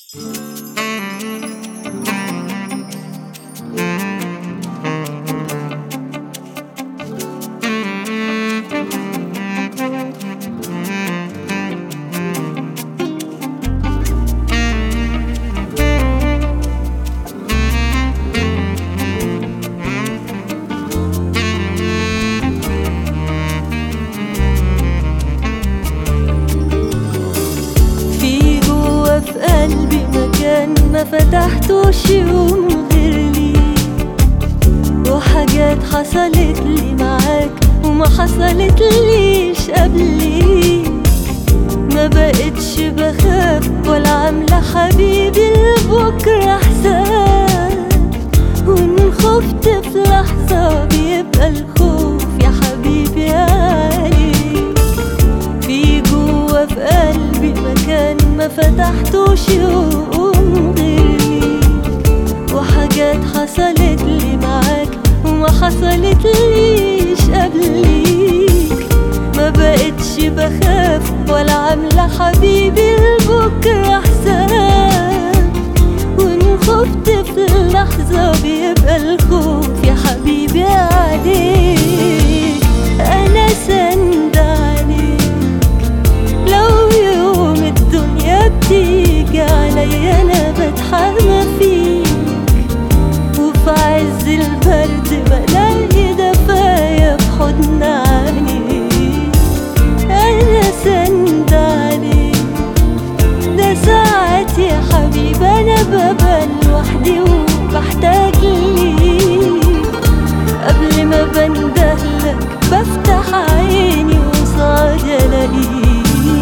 ما فتحتوش يوم غير ليك، وحاجات حصلت لي معاك وما حصلت ليش قبليك. ما بقتش بخاف ولا عاملة حبيبي لبكرة حساب، وإن خفت في لحظة بيبقى الخوف يا حبيبي عليك. في جوا في قلبي مكان ما فتحتوش يوم غير ليك، وحاجات حصلت لي معاك وما حصلت ليش قبليك. ما بقتش بخاف ولا عاملة حبيبي لبكرة حساب، وإن خفت في اللحظة بيبقى الخوف يا حبيبي عليك. أنا سند عليك لو يوم الدنيا بتيجي عليا، أنا بتحمى فيك وفي عز البرد بلاقي دفايا في حضن عينيك. أنا سند عليك، ده ساعات يا حبيبي أنا ببقى لوحدي وبحتاج ليك. قبل ما بندهلك بفتح عيني وصعد ألاقيك.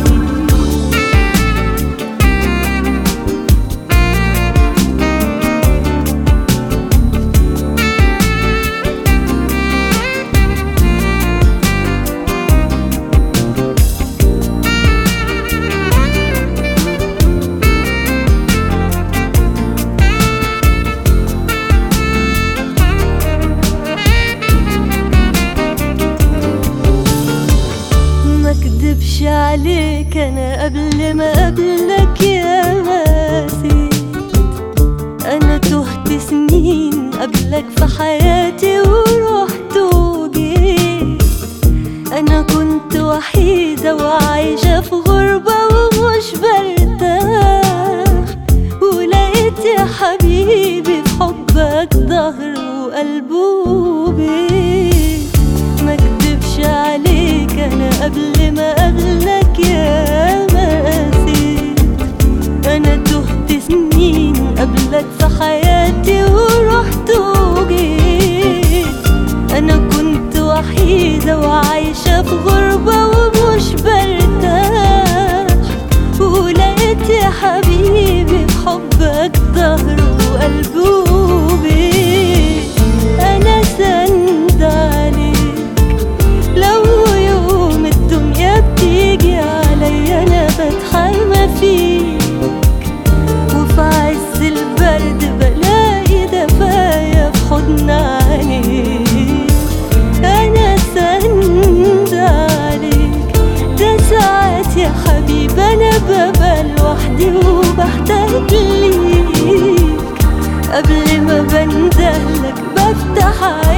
مكدبش عليك أنا قبل ما قبلك يا ماسي، أنا تهت سنين قبلك في حياتي ورحت وجيت. أنا كنت وحيدة وعايشة في غربة ومش برتاح، ولقيت يا حبيبي في حبك ظهر وقلب وبيت. مكدبش عليك أنا قبل ما قبلك يا ماسيت، أنا تهت سنين قبلك في حياتي ورحت وجيت. أنا كنت وحيدة وعايشة في غربة ومش برتاح، ولقيت يا حبيبي في حبك ظهر وقلب وبيت. أنا سند عليك لو يوم الدنيا بتيجي عليا، أنا بتحمى فيك وفي عز البرد بلاقي دفايا في حضن عينيك. أنا سند عليك، ده ساعات يا حبيبي أنا ببقى لوحدي وبحتاج ليك. قبل ما بندهلك بفتح عيني